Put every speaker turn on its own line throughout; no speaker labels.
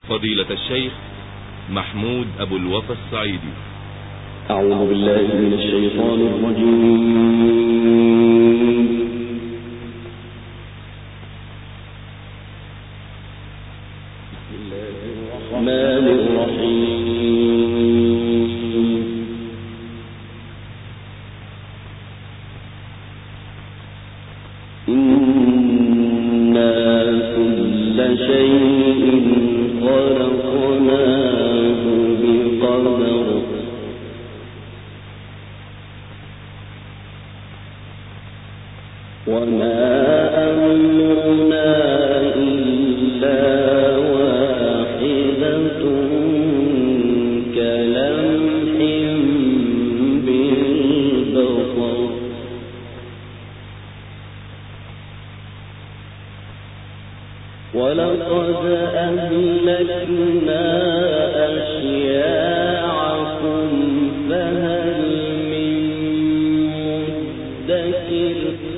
فضيلة الشيخ محمود أبو الوفا الصعيدي.
أعوذ بالله من الشيطان الرجيم. بسم الله الرحمن الرحيم. إنا كل شيء خلقناه بقدر وما أمرنا إلا واحدة كلمح بالبصر ولقد أهلكنا أشياعكم فهل من مدكر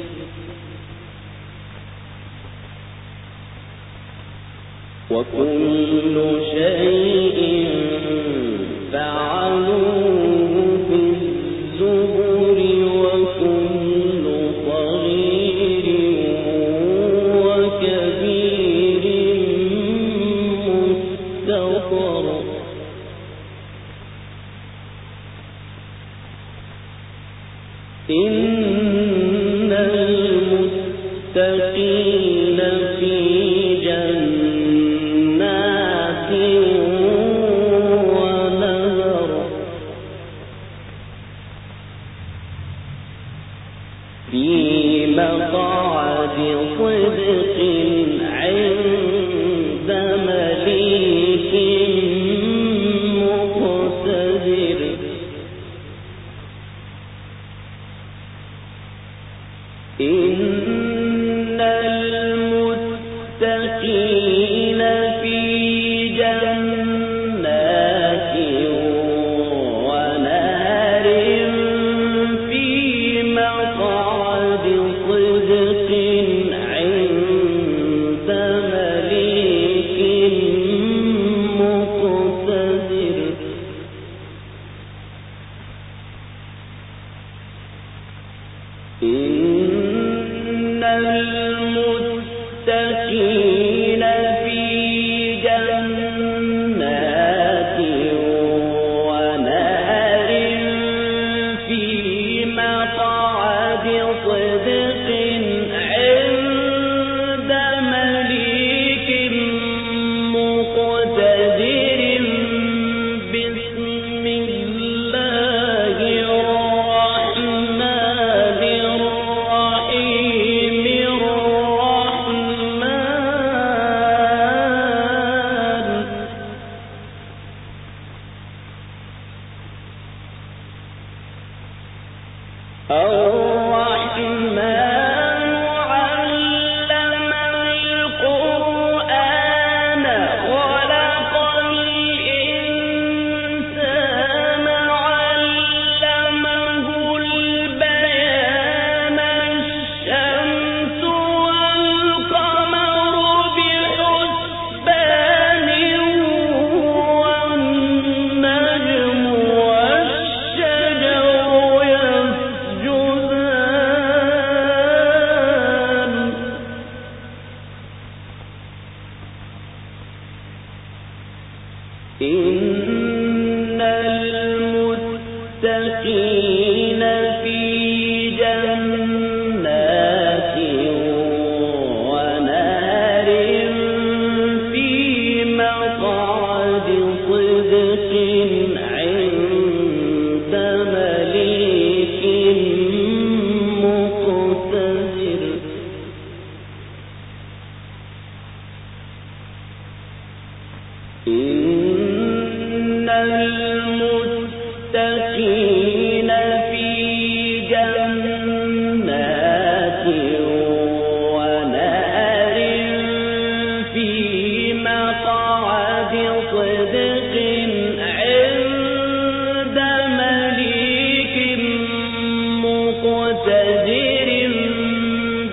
وكل شيء فعلوه في الزبر وكل صغير وكبير مستطر إن المتقين في جنات ونهر في مقعد صدق عند مليك مقتدر إن المتقين في جنات ونهر في مقعد صدق عند مليك مقتدر إن المتقين في جنات ونهر في مقعد صدق عند مليك مقتدر بسم الله الرحمن الرحيم الرحمن علم القرآن خلق الإنسان علمه البيان الشمس والقمر بحسبان والنجم والشجر يسجدان إن المتقين في جنات ونهر في مقعد صدق عند مليك مقتدر إن المتقين في جنات ونهر في مقعد صدق عند مليك مقتدر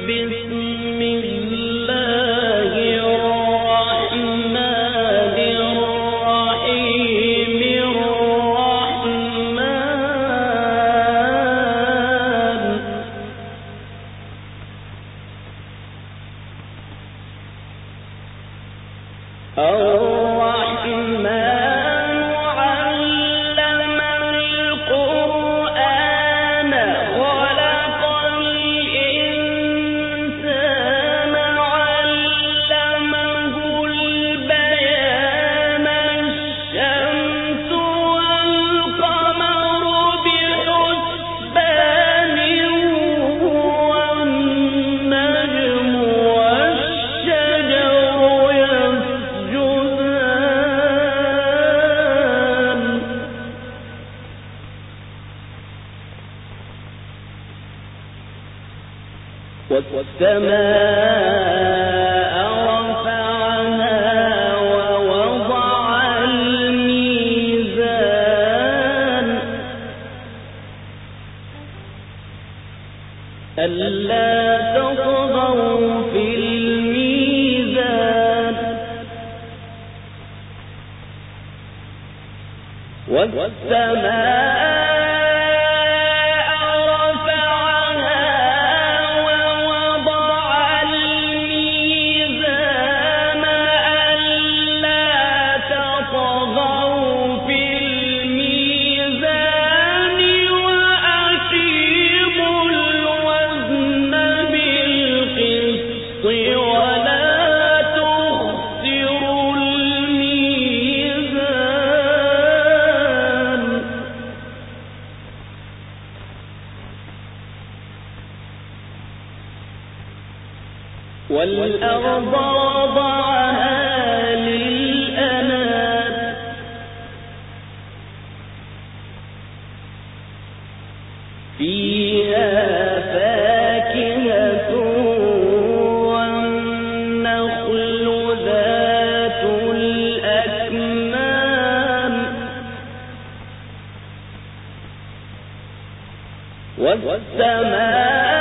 بسم الله الرحمن الرحيم والسماء رفعها ووضع الميزان ألا تطغوا في الميزان والسماء والأرض وضعها للأنام فيها فاكهة والنخل ذات الأكمام والسماء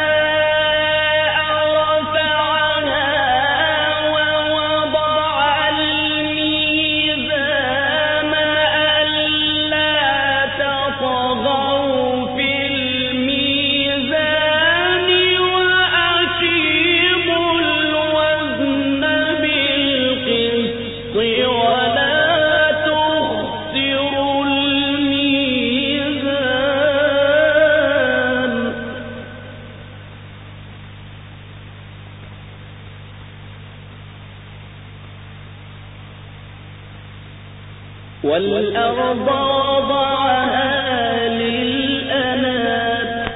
والأرض وضعها للأنام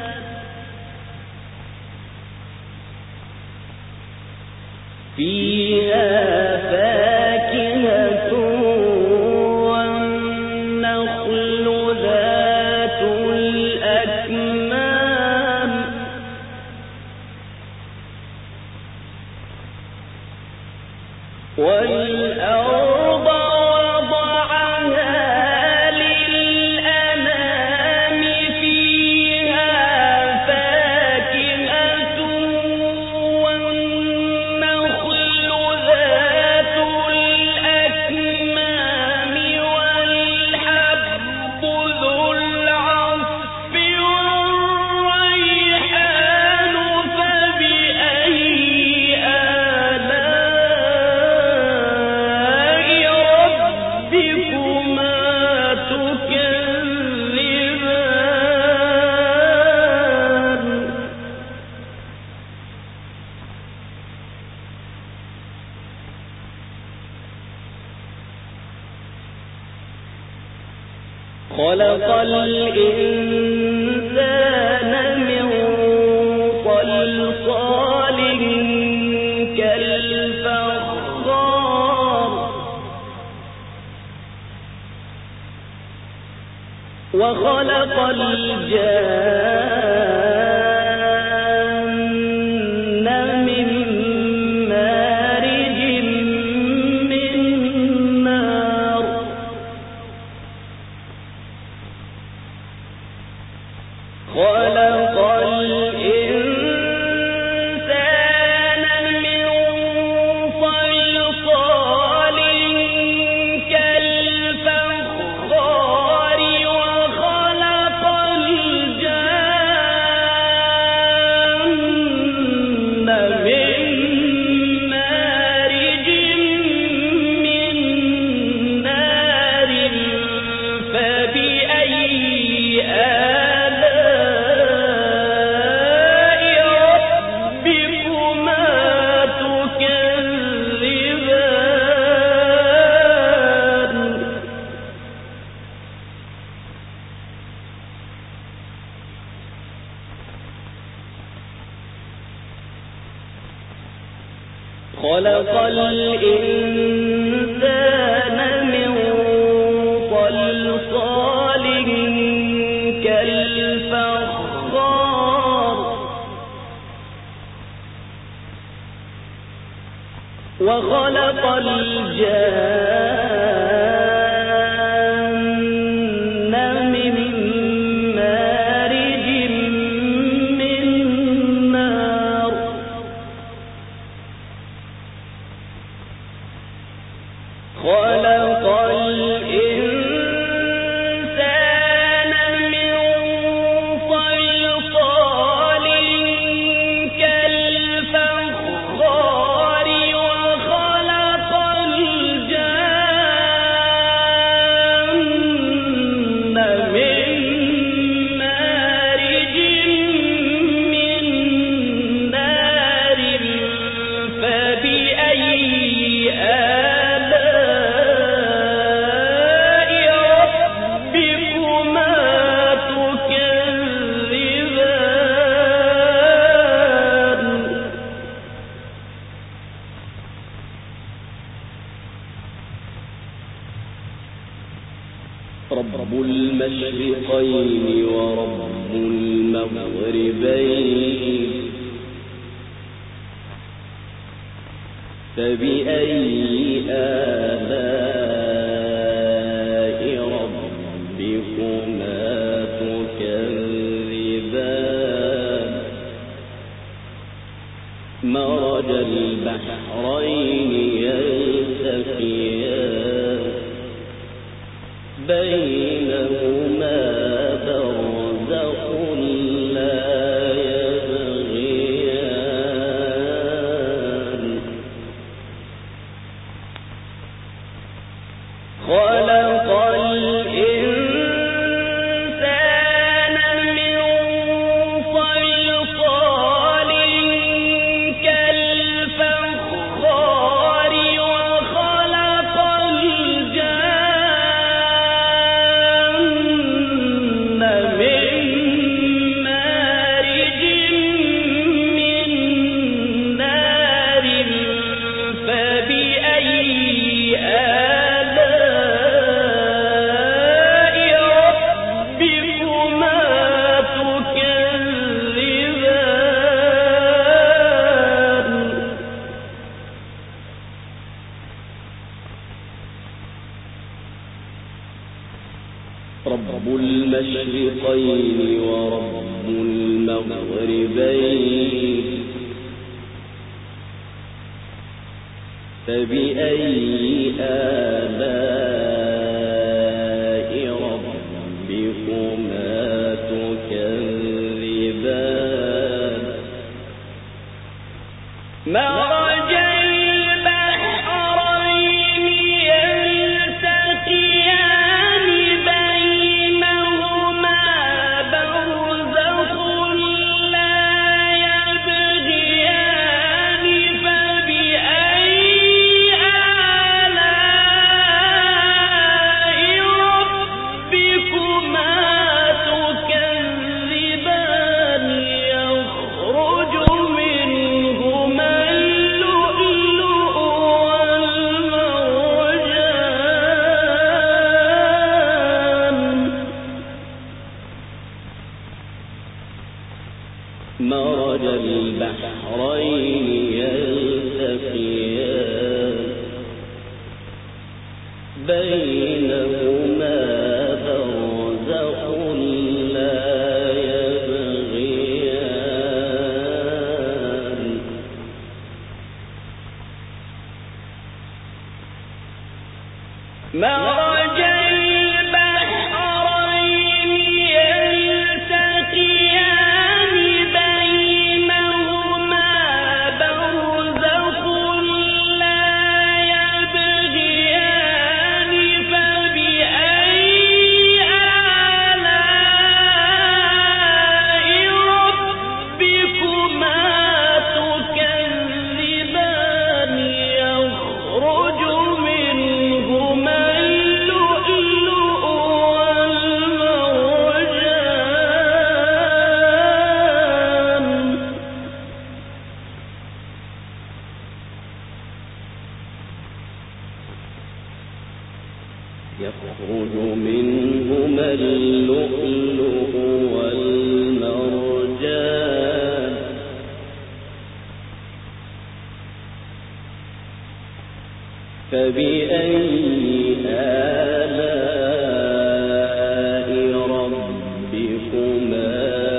فيها فاكهة والنخل ذات الأكمام والأرض خلق الإنسان من صلصال كالفخار وخلق الجان من مارج من نار خلق الإنسان من صلصال كالفخار وخلق الجان من مارج من نار فبأي خلق الإنسان من صلصال كالفخار وخلق الجان من مارج من نار خلق الإنسان من صلصال كالفخار وخلق الجان من مارج من نار فبأي آلاء ربكما تكذبان رب المشرقين ورب المغربين فبأي آلاء ربكما تكذبان مرج البحرين يلتقيان بينهما برزخ لا يبغيان خلق الإنسان من صلصال كالفخار وخلق الجان من مارج من نار فبأي آلاء ربكما تكذبان رب المشرقين ورب المغربين فبأي آلاء ربكما تكذبان مرج البحرين يلتقيان بينهما برزخ لا يبغيان فبأي آلاء ربكما تكذبان يخرج منهما اللؤلؤ والمرجان مرج البحرين يلتقيان بينهما برزخ لا يبغيان مرج البحرين يلتقيان بينهما برزخ لا يبغيان فبأي آلاء ربكما تكذبان يخرج منهما اللؤلؤ والمرجان يخرج منهما اللؤلؤ والمرجان فبأي آلاء ربكما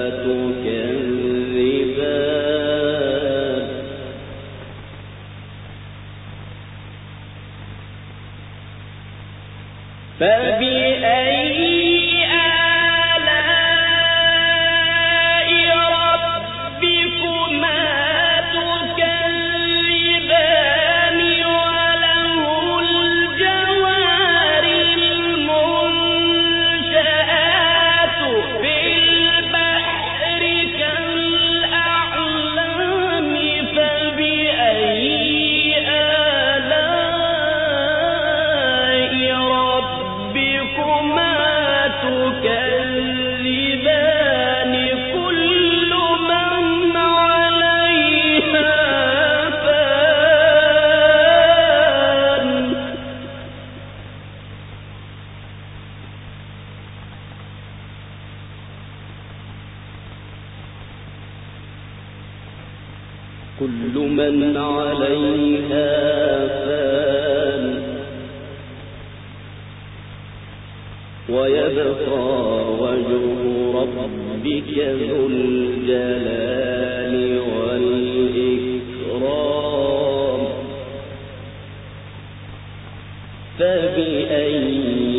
تكذبان فبأي كل من عليها فان ويبقى وجه ربك ذو الجلال والإكرام فبأي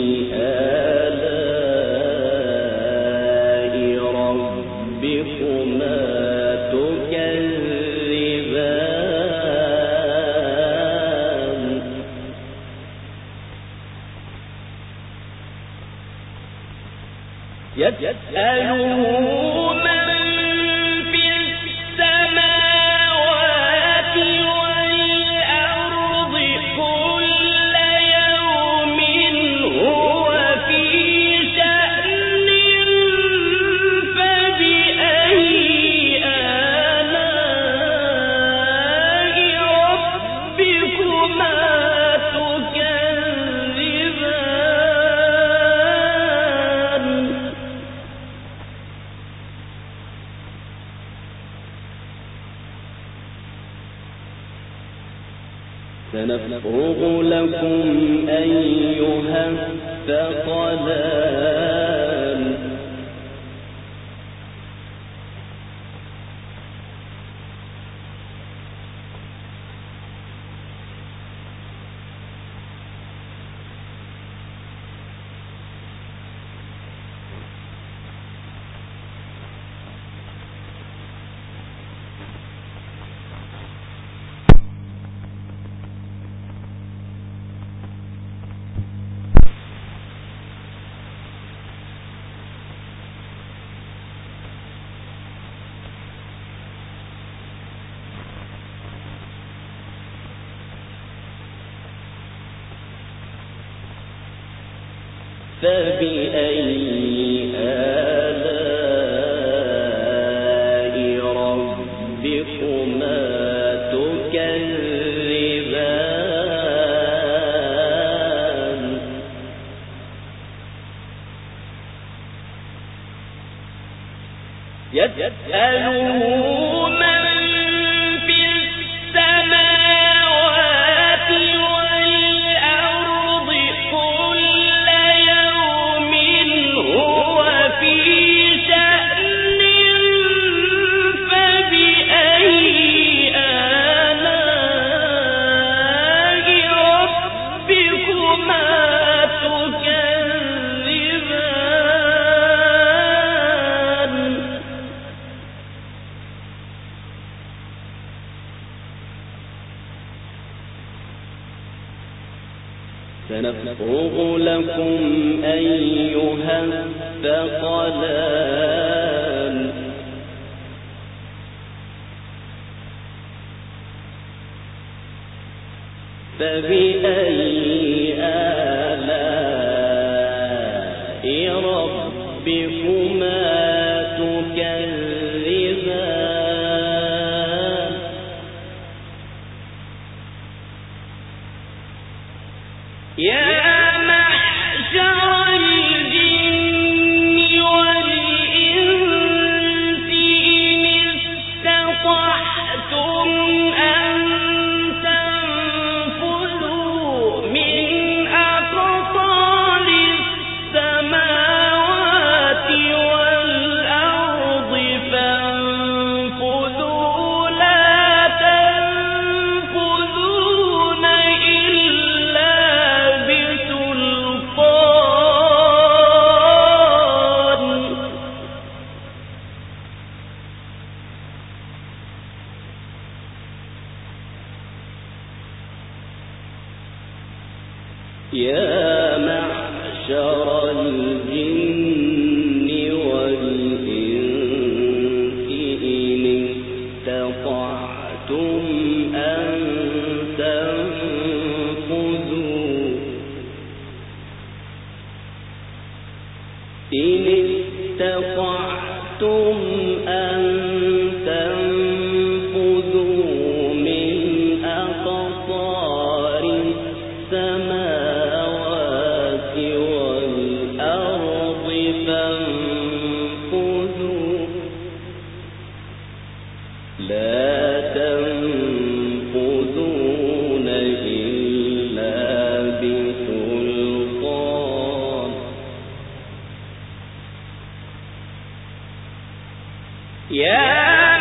آلاء ربكما يسأله من في السماوات والأرض كل يوم هو في شأن فبأي آلاء ربكما سنفرغ لكم أيها الثقلان فبأي آلاء ربكما تكذبان يسأله من في السماوات والأرض كل يوم هو في شأن فبأي آلاء ربكما تكذبان سنفرغ لكم أيها الثقلان فبأي آلاء ربكما تكذبان يا معشر الجن والإنس إن استطعتم أن تنفذوا يا معشر الجن والإنس إن استطعتم أن تنفذوا من أقطار السماوات والأرض فانفذوا لا تنفذون إلا بسلطان يا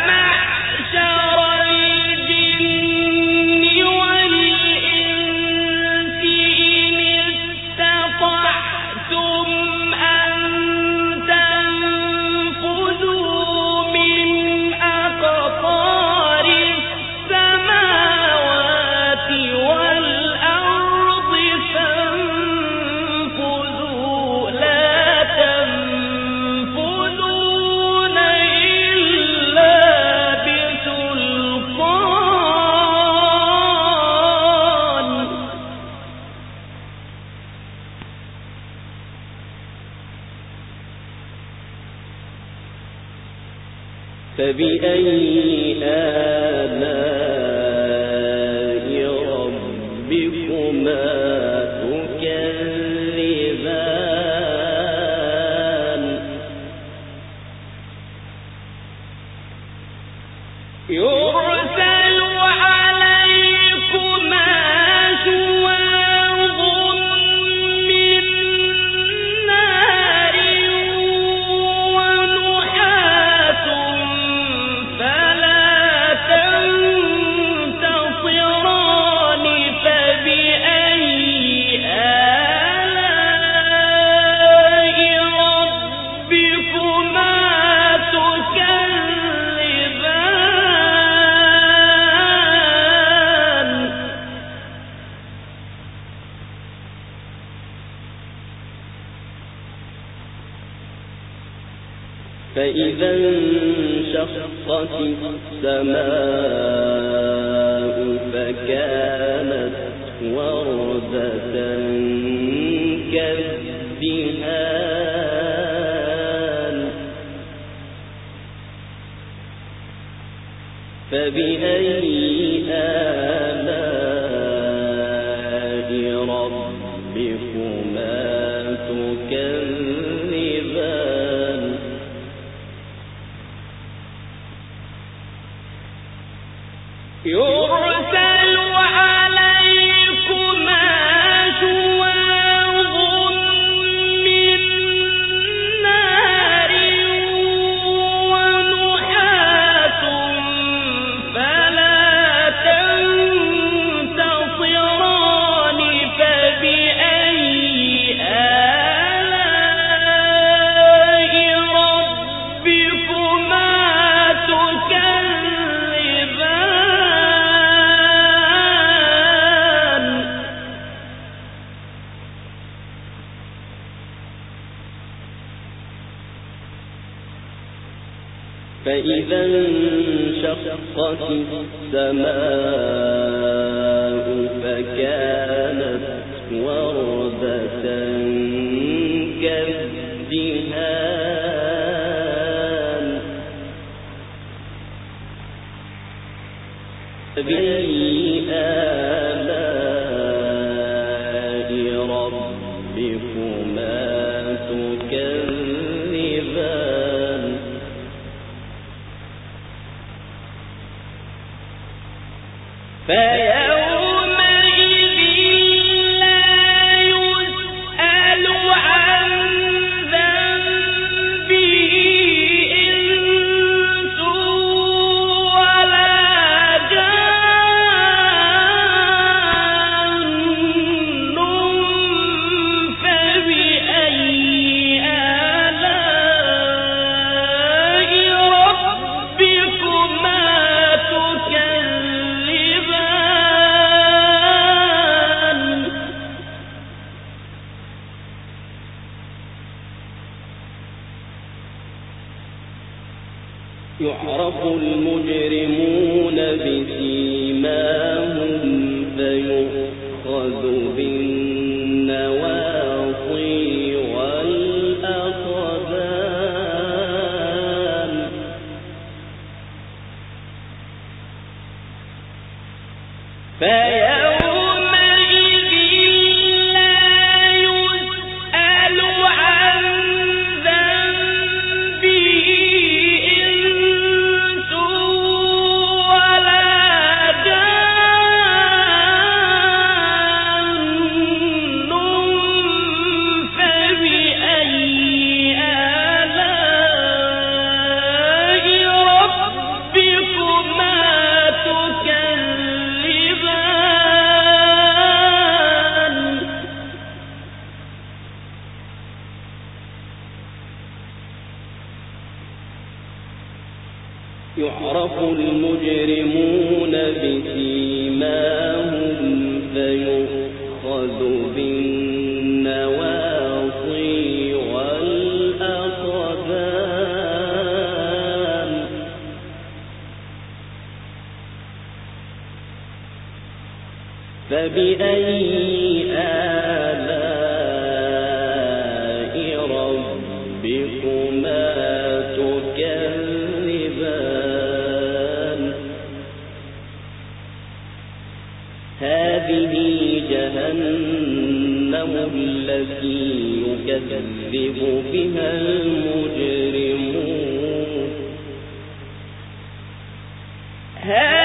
فبأي آلاء ربكما تكذبان يرسل عليكما شواظ من نار ونحاس فلا تنتصران فبأي آلاء ربكما تكذبان فإذا انشقت السماء فكانت وردة كالدهان فبأي آلاء ربكما تكذبان يرسل عليكما شواظ من نار ونحاس فلا تنتصران فبأي آلاء ربكما تكذبان فإذا انشقت السماء فكانت وردة كالدهان فبأي آلاء ربكما تكذبان فيومئذ لا يسأل عن ذنبه إنس ولا جان فبأي آلاء ربكما تكذبان يعرف المجرمون بسيماهم فيؤخذ بالنواصي والأقدام فيومئذ لا يسأل عن ذنبه إنس ولا جان فبأي آلاء ربكما تكذبان يعرف المجرمون بسيماهم فيؤخذ بالنواصي والأقدام فبأي آلاء ربكما تكذبان هذه جهنم التي يكذب بها المجرمون